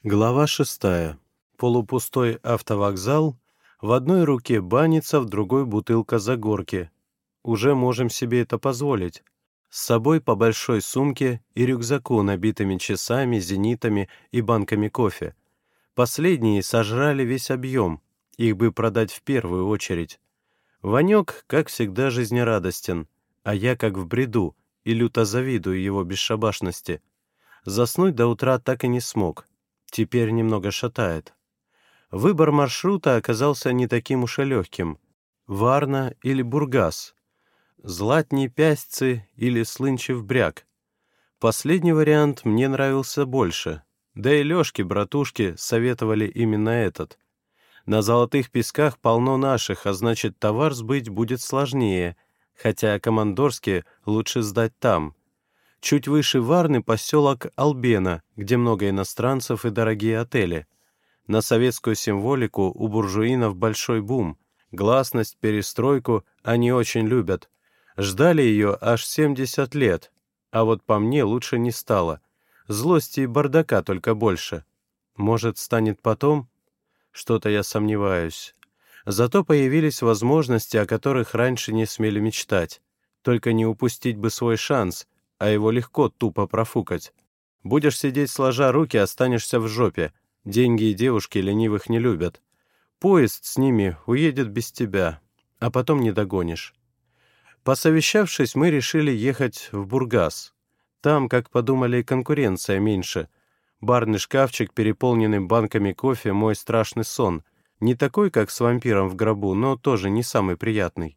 Глава 6. Полупустой автовокзал, в одной руке банница, в другой бутылка Загорки. Уже можем себе это позволить. С собой по большой сумке и рюкзаку, набитыми часами, зенитами и банками кофе. Последние сожрали весь объем, их бы продать в первую очередь. Ванек, как всегда, жизнерадостен, а я как в бреду и люто завидую его бесшабашности. Заснуть до утра так и не смог. Теперь немного шатает. Выбор маршрута оказался не таким уж и легким. Варна или Бургас, Златни Пясьцы или Слынчев Бряг. Последний вариант мне нравился больше. Да и Лёшке, братушке, советовали именно этот. На Золотых Песках полно наших, а значит, товар сбыть будет сложнее, хотя Командорске лучше сдать там. Чуть выше Варны поселок Албена, где много иностранцев и дорогие отели. На советскую символику у буржуинов большой бум. Гласность, перестройку они очень любят. Ждали ее аж 70 лет. А вот по мне лучше не стало. Злости и бардака только больше. Может, станет потом? Что-то я сомневаюсь. Зато появились возможности, о которых раньше не смели мечтать. Только не упустить бы свой шанс, а его легко тупо профукать. Будешь сидеть сложа руки, останешься в жопе. Деньги и девушки ленивых не любят. Поезд с ними уедет без тебя, а потом не догонишь. Посовещавшись, мы решили ехать в Бургас. Там, как подумали, конкуренция меньше. Барный шкафчик, переполненный банками кофе, мой страшный сон. Не такой, как с вампиром в гробу, но тоже не самый приятный.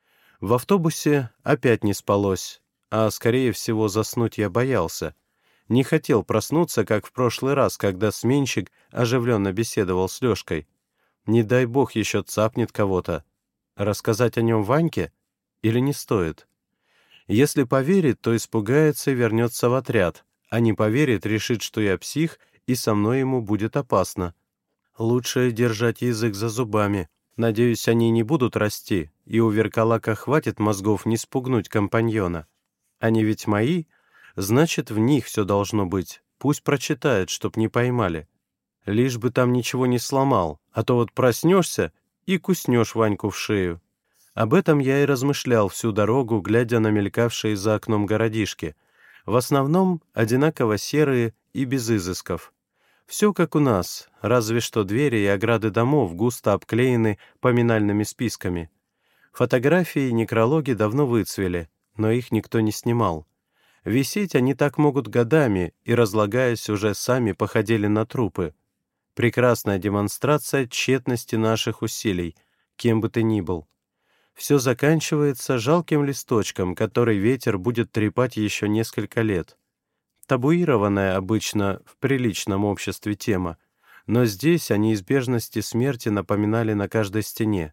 В автобусе опять не спалось, а, скорее всего, заснуть я боялся. Не хотел проснуться, как в прошлый раз, когда сменщик оживленно беседовал с Лёшкой. Не дай бог еще цапнет кого-то. Рассказать о нем Ваньке? Или не стоит? Если поверит, то испугается и вернется в отряд, а не поверит, решит, что я псих, и со мной ему будет опасно. Лучше держать язык за зубами. Надеюсь, они не будут расти, и у Веркалака хватит мозгов не спугнуть компаньона. Они ведь мои, значит, в них все должно быть. Пусть прочитает, чтоб не поймали. Лишь бы там ничего не сломал, а то вот проснешься и куснешь Ваньку в шею. Об этом я и размышлял всю дорогу, глядя на мелькавшие за окном городишки. В основном одинаково серые и без изысков. Все как у нас, разве что двери и ограды домов густо обклеены поминальными списками. Фотографии и некрологи давно выцвели, но их никто не снимал. Висеть они так могут годами, и, разлагаясь, уже сами походили на трупы. Прекрасная демонстрация тщетности наших усилий, кем бы ты ни был. Все заканчивается жалким листочком, который ветер будет трепать еще несколько лет. Табуированная обычно в приличном обществе тема, но здесь о неизбежности смерти напоминали на каждой стене.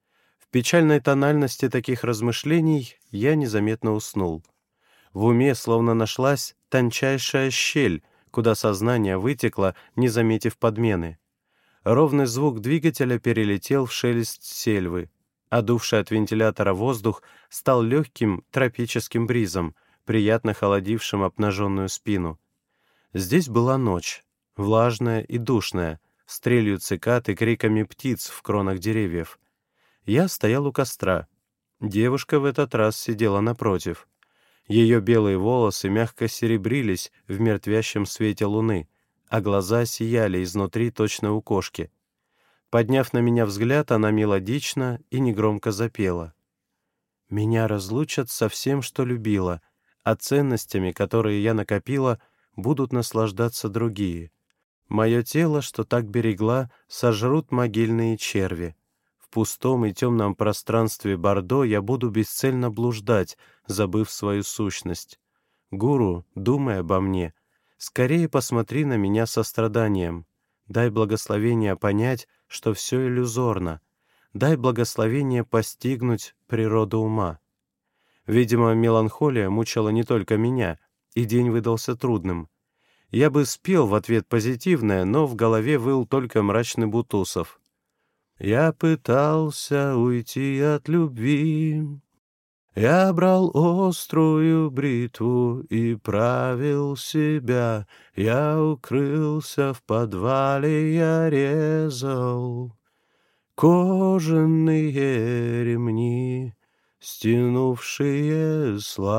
В печальной тональности таких размышлений я незаметно уснул. В уме словно нашлась тончайшая щель, куда сознание вытекло, не заметив подмены. Ровный звук двигателя перелетел в шелест сельвы, а дувший от вентилятора воздух стал легким тропическим бризом, приятно холодившим обнаженную спину. Здесь была ночь, влажная и душная, с трелью цикад и криками птиц в кронах деревьев. Я стоял у костра. Девушка в этот раз сидела напротив. Ее белые волосы мягко серебрились в мертвящем свете луны, а глаза сияли изнутри точно у кошки. Подняв на меня взгляд, она мелодично и негромко запела. «Меня разлучат со всем, что любила, а ценностями, которые я накопила, будут наслаждаться другие. Мое тело, что так берегла, сожрут могильные черви. В пустом и темном пространстве Бордо я буду бесцельно блуждать, забыв свою сущность. Гуру, думай обо мне. Скорее посмотри на меня со страданием. Дай благословение понять, что все иллюзорно. Дай благословение постигнуть природу ума». Видимо, меланхолия мучила не только меня, и день выдался трудным. Я бы спел в ответ позитивное, но в голове выл только мрачный Бутусов. «Я пытался уйти от любви, Я брал острую бритву и правил себя, я укрылся в подвале, я резал кожаные ремни, стянувшие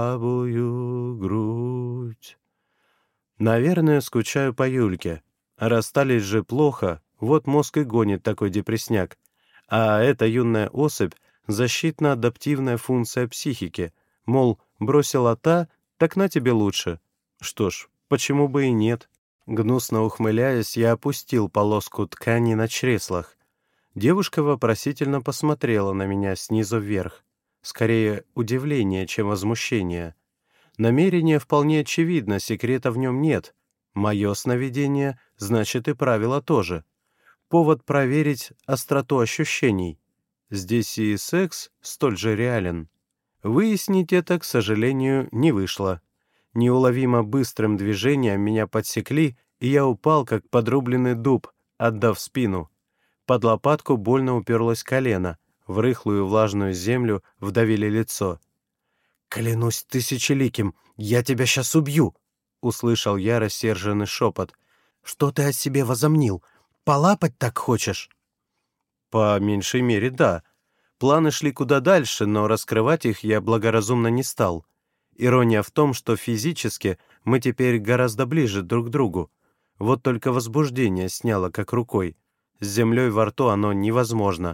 слабую грудь. Наверное, скучаю по Юльке. Расстались же плохо, вот мозг и гонит такой депресняк. А эта юная особь — защитно-адаптивная функция психики. Мол, бросила та, так на тебе лучше. Что ж, почему бы и нет? Гнусно ухмыляясь, я опустил полоску ткани на чреслах. Девушка вопросительно посмотрела на меня снизу вверх. Скорее, удивление, чем возмущение. Намерение вполне очевидно, секрета в нем нет. Мое сновидение, значит и правило тоже. Повод проверить остроту ощущений. Здесь и секс столь же реален. Выяснить это, к сожалению, не вышло. Неуловимо быстрым движением меня подсекли, и я упал, как подрубленный дуб, отдав спину. Под лопатку больно уперлось колено, в рыхлую влажную землю вдавили лицо. «Клянусь тысячеликим, я тебя сейчас убью!» — услышал я рассерженный шепот. «Что ты о себе возомнил? Полапать так хочешь?» По меньшей мере, да. Планы шли куда дальше, но раскрывать их я благоразумно не стал. Ирония в том, что физически мы теперь гораздо ближе друг к другу. Вот только возбуждение сняло как рукой. С землей во рту оно невозможно.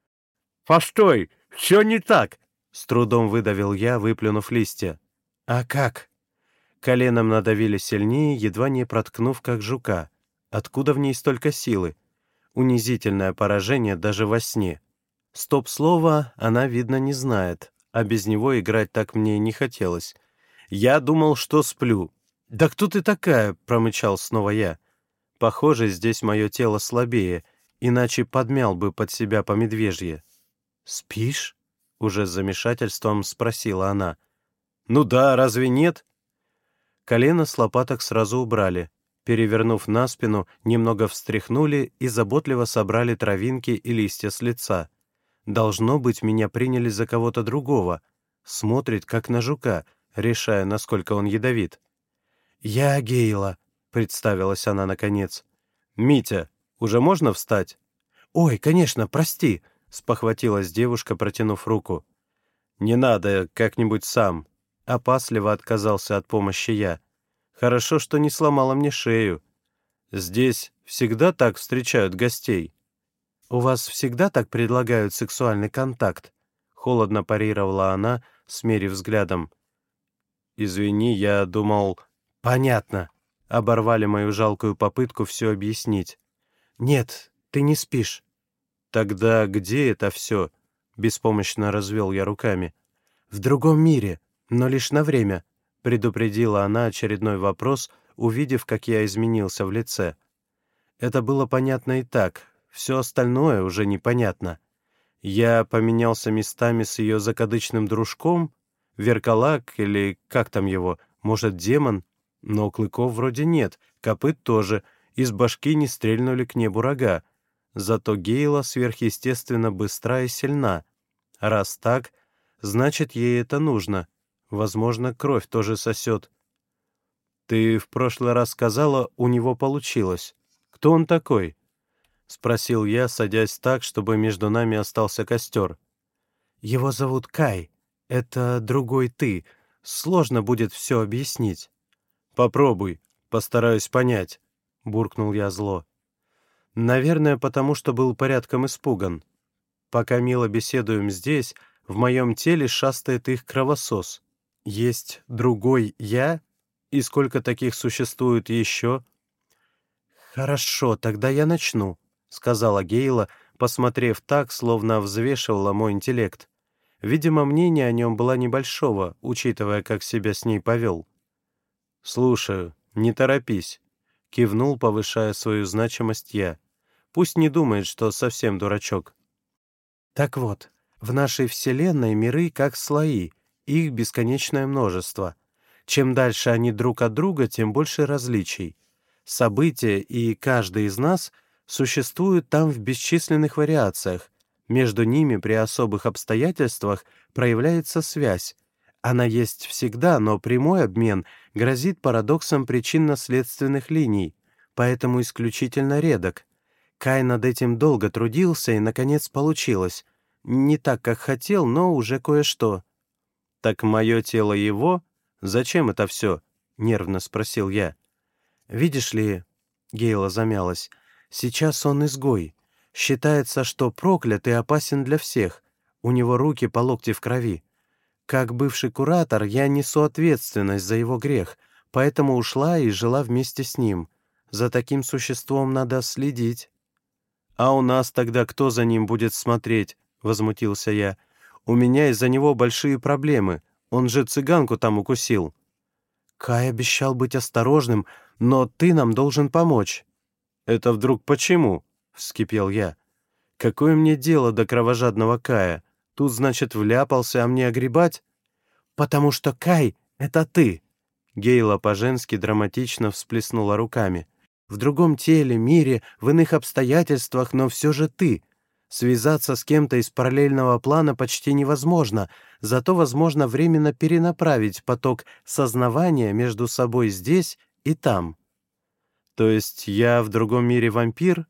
«Постой! Все не так!» — с трудом выдавил я, выплюнув листья. «А как?» Коленом надавили сильнее, едва не проткнув, как жука. Откуда в ней столько силы? Унизительное поражение даже во сне. Стоп-слова она, видно, не знает, а без него играть так мне не хотелось. Я думал, что сплю. «Да кто ты такая?» — промычал снова я. Похоже, здесь мое тело слабее, иначе подмял бы под себя по медвежье. «Спишь?» — уже с замешательством спросила она. «Ну да, разве нет?» Колено с лопаток сразу убрали. Перевернув на спину, немного встряхнули и заботливо собрали травинки и листья с лица. Должно быть, меня приняли за кого-то другого. Смотрит, как на жука, решая, насколько он ядовит. «Я Гейла», — представилась она наконец. «Митя, уже можно встать?» «Ой, конечно, прости», — спохватилась девушка, протянув руку. «Не надо, как-нибудь сам». Опасливо отказался от помощи я. «Хорошо, что не сломала мне шею. Здесь всегда так встречают гостей». «У вас всегда так предлагают сексуальный контакт?» — холодно парировала она, смерив взглядом. «Извини, я думал...» «Понятно», — оборвали мою жалкую попытку все объяснить. «Нет, ты не спишь». «Тогда где это все?» — беспомощно развел я руками. «В другом мире, но лишь на время», — предупредила она очередной вопрос, увидев, как я изменился в лице. Это было понятно и так, все остальное уже непонятно. Я поменялся местами с ее закадычным дружком, Веркалак или как там его, может, демон, но клыков вроде нет, копыт тоже, из башки не стрельнули к небу рога. Зато Гейла сверхъестественно быстра и сильна. Раз так, значит, ей это нужно. Возможно, кровь тоже сосет. «Ты в прошлый раз сказала, у него получилось. Кто он такой?» — спросил я, садясь так, чтобы между нами остался костер. «Его зовут Кай. Это другой ты. Сложно будет все объяснить». «Попробуй, постараюсь понять», — буркнул я зло. Наверное, потому что был порядком испуган. Пока мило беседуем здесь, в моем теле шастает их кровосос. Есть другой я? И сколько таких существует еще? «Хорошо, тогда я начну», — сказала Гейла, посмотрев так, словно взвешивала мой интеллект. Видимо, мнение о нем было небольшого, учитывая, как себя с ней повел. «Слушаю, не торопись», — кивнул, повышая свою значимость я. «Пусть не думает, что совсем дурачок». «Так вот, в нашей Вселенной миры как слои, их бесконечное множество. Чем дальше они друг от друга, тем больше различий. События и каждый из нас существуют там в бесчисленных вариациях. Между ними при особых обстоятельствах проявляется связь. Она есть всегда, но прямой обмен грозит парадоксом причинно-следственных линий, поэтому исключительно редок. Кай над этим долго трудился, и, наконец, получилось. Не так, как хотел, но уже кое-что. «Так мое тело его? Зачем это все?» — нервно спросил я. «Видишь ли...» — Гейла замялась. «Сейчас он изгой. Считается, что проклят и опасен для всех. У него руки по локти в крови. Как бывший куратор я несу ответственность за его грех, поэтому ушла и жила вместе с ним. За таким существом надо следить». «А у нас тогда кто за ним будет смотреть?» — возмутился я. «У меня из-за него большие проблемы. Он же цыганку там укусил». «Кай обещал быть осторожным, но ты нам должен помочь». «Это вдруг почему?» — вскипел я. «Какое мне дело до кровожадного Кая? Тут, значит, вляпался, а мне огребать?» «Потому что Кай — это ты!» Гейла по-женски драматично всплеснула руками. «В другом теле, мире, в иных обстоятельствах, но все же ты. Связаться с кем-то из параллельного плана почти невозможно, зато возможно временно перенаправить поток сознавания между собой здесь и там». «То есть я в другом мире вампир?»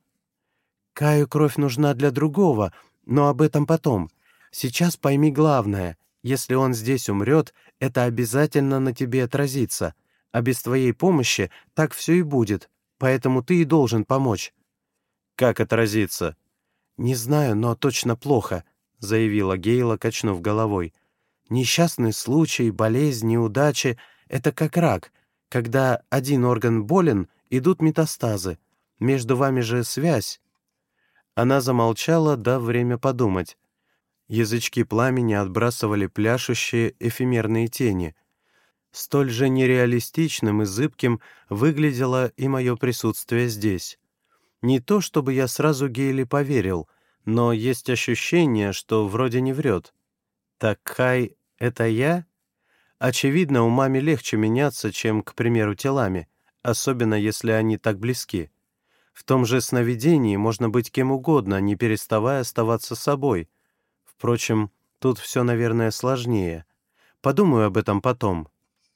«Каю кровь нужна для другого, но об этом потом. Сейчас пойми главное. Если он здесь умрет, это обязательно на тебе отразится. А без твоей помощи так все и будет. Поэтому ты и должен помочь». «Как отразится?» «Не знаю, но точно плохо», — заявила Гейла, качнув головой. «Несчастный случай, болезнь, неудачи — это как рак. Когда один орган болен, идут метастазы. Между вами же связь». Она замолчала, дав время подумать. Язычки пламени отбрасывали пляшущие эфемерные тени. Столь же нереалистичным и зыбким выглядело и мое присутствие здесь. Не то, чтобы я сразу Гейле поверил, но есть ощущение, что вроде не врет. «Так Кай — это я?» Очевидно, умами легче меняться, чем, к примеру, телами, особенно если они так близки. В том же сновидении можно быть кем угодно, не переставая оставаться собой. Впрочем, тут все, наверное, сложнее. Подумаю об этом потом.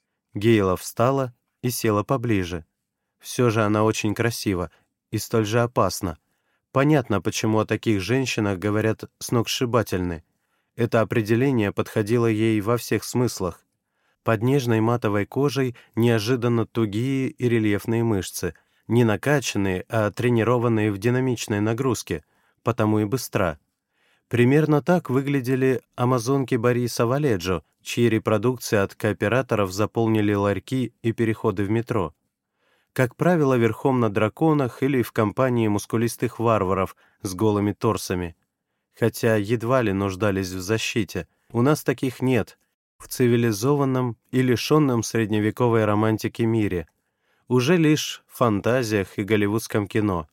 Гейла встала и села поближе. Все же она очень красива и столь же опасна. Понятно, почему о таких женщинах говорят «сногсшибательны». Это определение подходило ей во всех смыслах. Под нежной матовой кожей неожиданно тугие и рельефные мышцы, не накачанные, а тренированные в динамичной нагрузке, потому и быстра. Примерно так выглядели амазонки Бориса Валеджо, чьи репродукции от кооператоров заполнили ларьки и переходы в метро. Как правило, верхом на драконах или в компании мускулистых варваров с голыми торсами. Хотя едва ли нуждались в защите. У нас таких нет. В цивилизованном и лишенном средневековой романтики мире. Уже лишь в фантазиях и голливудском кино.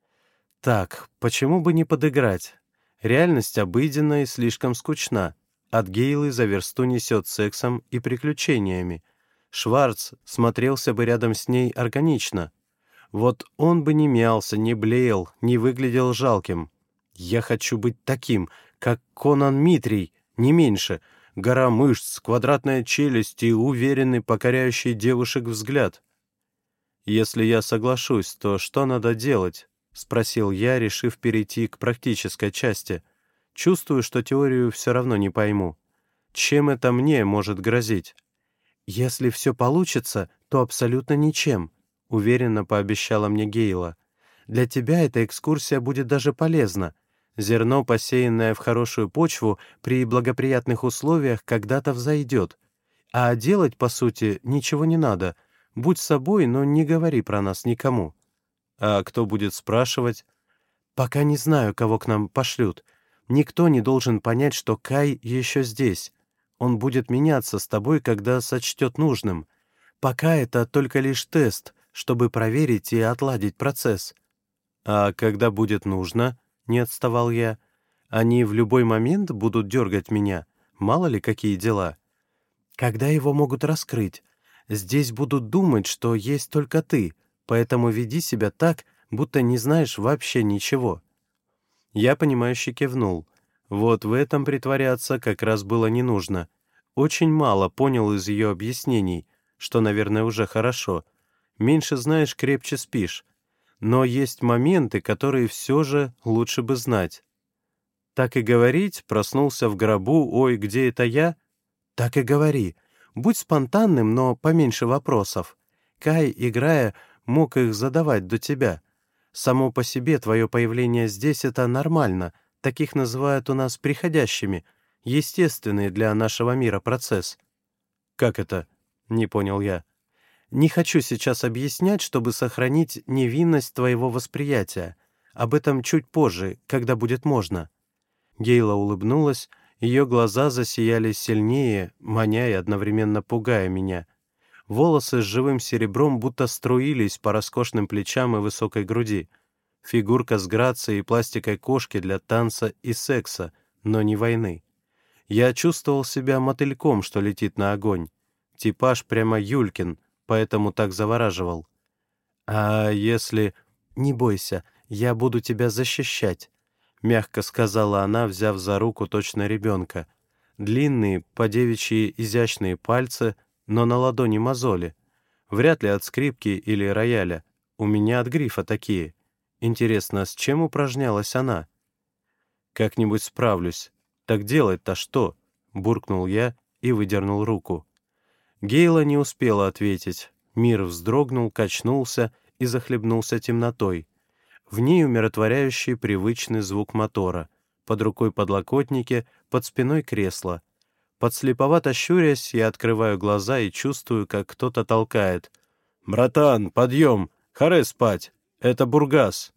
Так, почему бы не подыграть? Реальность обыденна и слишком скучна. От Гейлы за версту несет сексом и приключениями. Шварц смотрелся бы рядом с ней органично. Вот он бы не мялся, не блеял, не выглядел жалким. Я хочу быть таким, как Конан Митрий, не меньше. Гора мышц, квадратная челюсть и уверенный, покоряющий девушек взгляд. «Если я соглашусь, то что надо делать?» — спросил я, решив перейти к практической части. Чувствую, что теорию все равно не пойму. Чем это мне может грозить? «Если все получится, то абсолютно ничем», — уверенно пообещала мне Гейла. «Для тебя эта экскурсия будет даже полезна. Зерно, посеянное в хорошую почву, при благоприятных условиях когда-то взойдет. А делать, по сути, ничего не надо. Будь собой, но не говори про нас никому». «А кто будет спрашивать?» «Пока не знаю, кого к нам пошлют. Никто не должен понять, что Кай еще здесь. Он будет меняться с тобой, когда сочтет нужным. Пока это только лишь тест, чтобы проверить и отладить процесс». «А когда будет нужно?» — не отставал я. «Они в любой момент будут дергать меня. Мало ли какие дела». «Когда его могут раскрыть? Здесь будут думать, что есть только ты, поэтому веди себя так, будто не знаешь вообще ничего». Я, понимающе кивнул. Вот в этом притворяться как раз было не нужно. Очень мало понял из ее объяснений, что, наверное, уже хорошо. Меньше знаешь, крепче спишь. Но есть моменты, которые все же лучше бы знать. Так и говорить, проснулся в гробу, ой, где это я? Так и говори. Будь спонтанным, но поменьше вопросов. Кай, играя, мог их задавать до тебя. Само по себе твое появление здесь — это нормально. Таких называют у нас приходящими. Естественный для нашего мира процесс. Как это? Не понял я. Не хочу сейчас объяснять, чтобы сохранить невинность твоего восприятия. Об этом чуть позже, когда будет можно. Гейла улыбнулась, ее глаза засияли сильнее, маня и одновременно пугая меня. Волосы с живым серебром будто струились по роскошным плечам и высокой груди. Фигурка с грацией и пластикой кошки для танца и секса, но не войны. Я чувствовал себя мотыльком, что летит на огонь. Типаж прямо Юлькин, поэтому так завораживал. «А если...» «Не бойся, я буду тебя защищать», — мягко сказала она, взяв за руку точно ребенка. Длинные, по-девичьи изящные пальцы, но на ладони мозоли. Вряд ли от скрипки или рояля. У меня от грифа такие. Интересно, с чем упражнялась она? «Как-нибудь справлюсь. Так делать-то что?» — буркнул я и выдернул руку. Гейла не успела ответить. Мир вздрогнул, качнулся и захлебнулся темнотой. В ней умиротворяющий привычный звук мотора. Под рукой подлокотники, под спиной кресло. Подслеповато щурясь, я открываю глаза и чувствую, как кто-то толкает. «Братан, подъем! Харе спать! Это Бургас!»